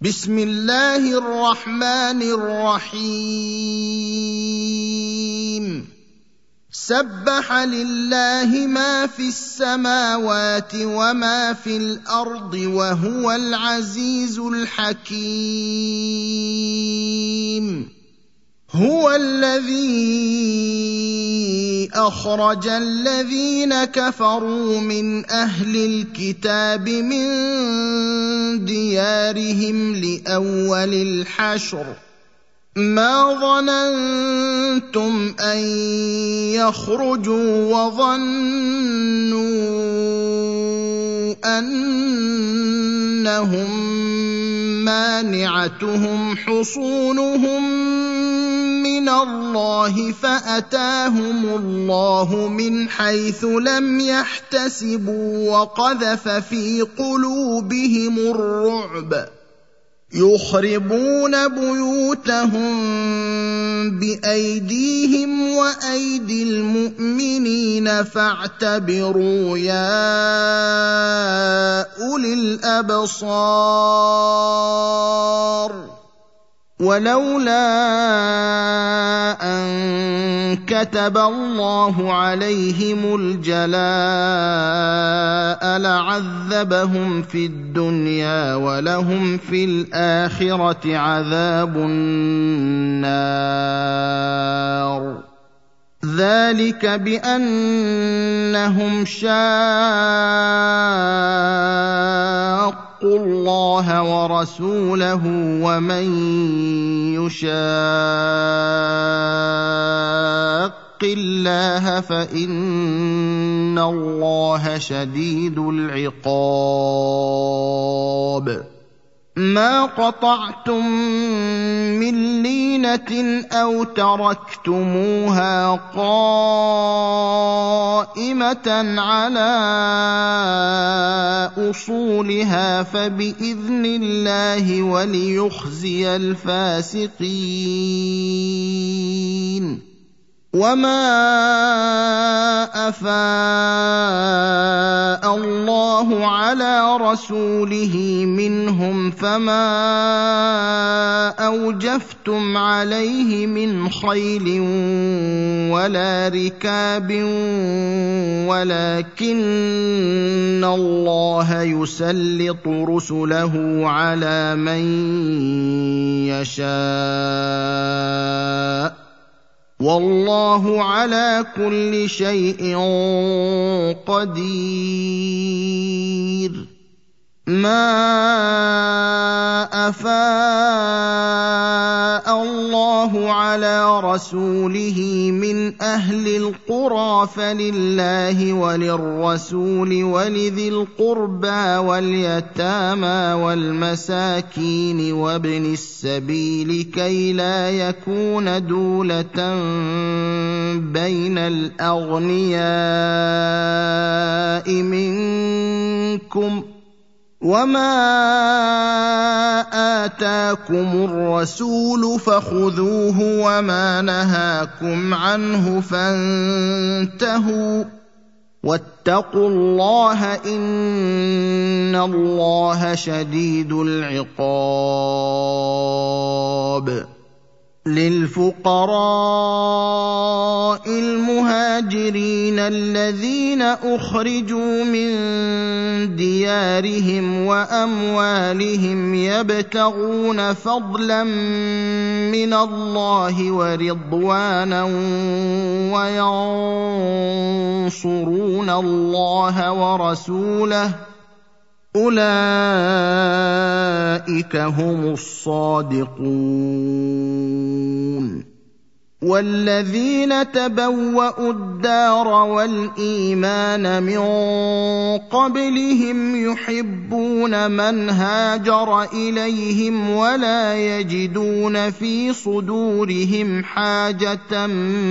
بسم الله الرحمن الرحيم سبح لله ما في السماوات وما في الارض وهو العزيز الحكيم هو الذي اخرج الذين كفروا من اهل الكتاب من ديارهم لاول الحشر ما ظننتم ان يخرجوا وظنوا انهم مانعتهم حصونهم من الله فاتاهم الله من حيث لم يحتسبوا وقذف في قلوبهم الرعب يخربون بيوتهم بايديهم وايدي المؤمنين فاعتبروا يا اولي الابصار ولولا ان كتب الله عليهم الجلاء لعذبهم في الدنيا ولهم في الاخره عذاب النار ذلك بانهم شاقوا الله ورسوله ومن يشاق الله فان الله شديد العقاب ما قطعتم من لينة أو تركتموها قائمة على أصولها فبإذن الله وليخزي الفاسقين وما أفاء الله على رسوله منهم فما أوجفتم عليه من خيل ولا ركاب ولكن الله يسلط رسله على من يشاء والله على كل شيء قدير ما أفاء الله على رسوله من أهل القرى فلله وللرسول ولذي القربى واليتامى والمساكين وابن السبيل كي لا يكون دولة بين الأغنياء منكم وما آتاكم الرسول فخذوه وما نهاكم عنه فانتهوا واتقوا الله إن الله شديد العقاب للفقراء المهاجرين الذين أخرجوا من ديارهم وأموالهم يبتغون فضلا من الله ورضوانا وينصرون الله ورسوله أولئك هم الصادقون والذين تبوأوا الدار والإيمان من قبلهم يحبون من هاجر إليهم ولا يجدون في صدورهم حاجة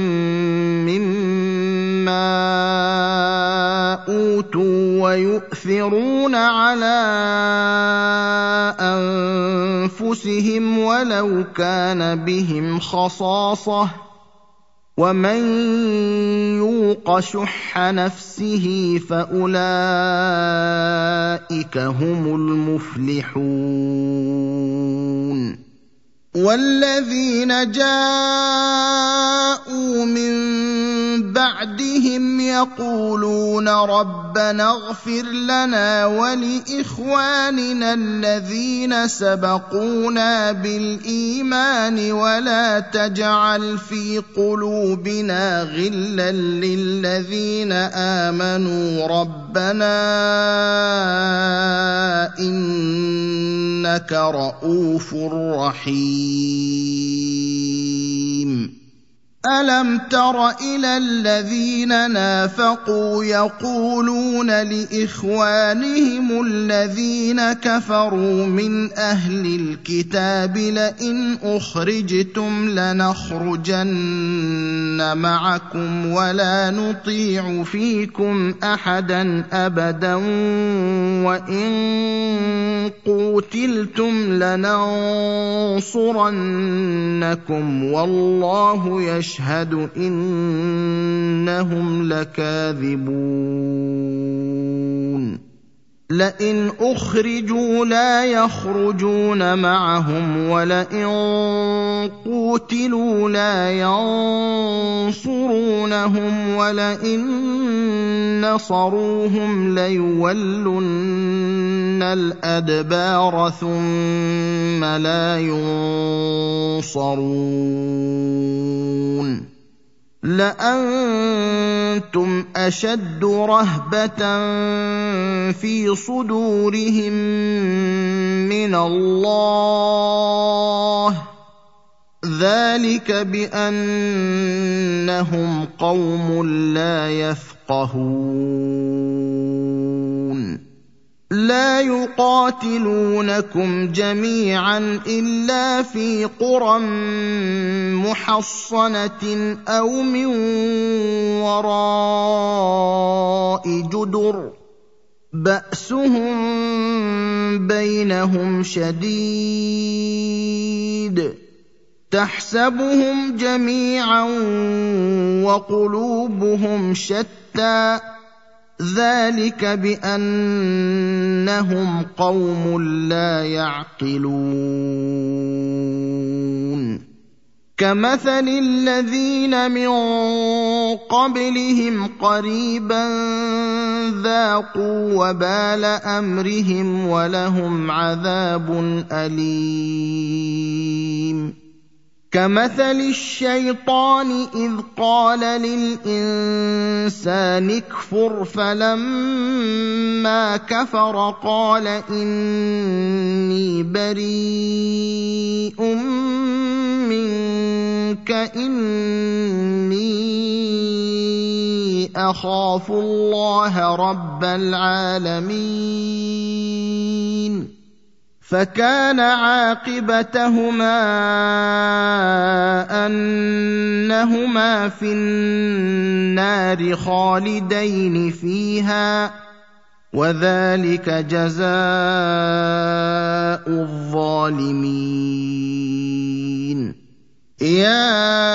مما أوتوا ويؤثرون على أنفسهم ولو كان بهم خصاصة ومن يوق شح نفسه فأولئك هم المفلحون والذين جاءوا من بعدهم يقولون ربنا اغفر لنا ولإخواننا الذين سبقونا بالإيمان ولا تجعل في قلوبنا غلا للذين آمنوا ربنا إنك رءوف رحيم. ألم تر إلى الذين نافقوا يقولون لإخوانهم الذين كفروا من أهل الكتاب لئن أخرجتم لنخرجن معكم ولا نطيع فيكم أحدا أبدا وإن قوتلتم لننصرنكم والله يشهد إنهم لكاذبون. لئن أخرجوا لا يخرجون معهم ولئن قوتلوا لا ينصرونهم ولئن نصروهم ليولن الأدبار ثم لا ينصرون. لأنتم أشد رهبة في صدورهم من الله ذلك بأنهم قوم لا يفقهون. لا يقاتلونكم جميعا إلا في قرى محصنة أو من وراء جدر بأسهم بينهم شديد تحسبهم جميعا وقلوبهم شتى ذلك بأنهم قوم لا يعقلون. كمثل الذين من قبلهم قريبا ذاقوا وبال أمرهم ولهم عذاب أليم. كمثل الشيطان إذ قال للإنسان اكفر فلما كفر قال إني بريء منك إني أخاف الله رب العالمين. فكان عاقبتهما أنهما في النار خالدين فيها وذلك جزاء الظالمين. يا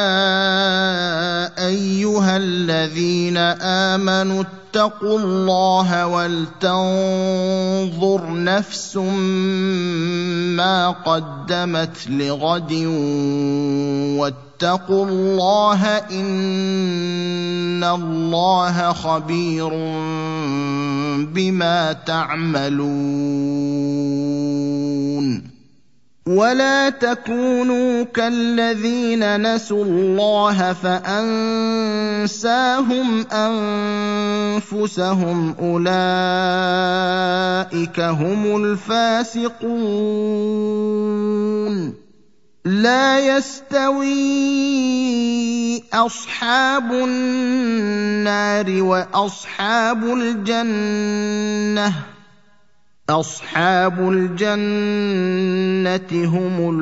أيها الذين آمنوا اتقوا الله ولتنظر نفس ما قدمت لغد واتقوا الله إن الله خبير بما تعملون. ولا تكونوا كالذين نسوا الله فأنساهم أنفسهم أولئك هم الفاسقون. لا يستوي أصحاب النار وأصحاب الجنة أصحاب الجنة هم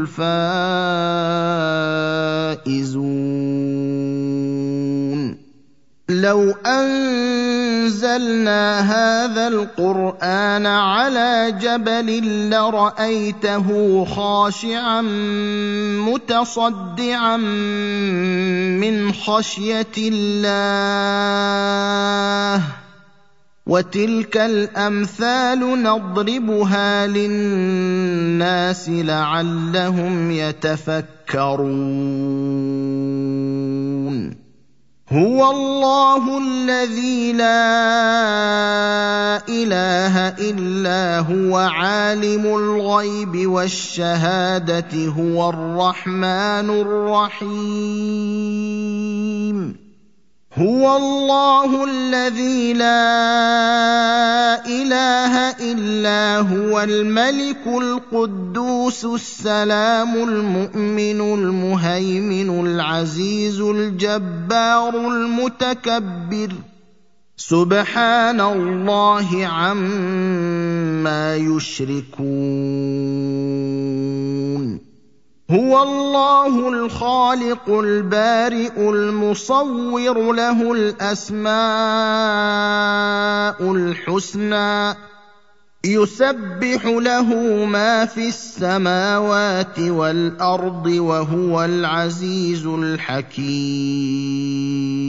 الفائزون. لو أنزلنا هذا القرآن على جبل لرأيته خاشعا متصدعا من خشية الله وتلك الامثال نضربها للناس لعلهم يتفكرون هو الله الذي لا اله الا هو عالم الغيب والشهاده هو الرحمن الرحيم هو الله الذي لا اله الا هو الملك القدوس السلام المؤمن المهيمن العزيز الجبار المتكبر سبحان الله عما يشركون هو الله الخالق البارئ المصور له الاسماء الحسنى يسبح له ما في السماوات والارض وهو العزيز الحكيم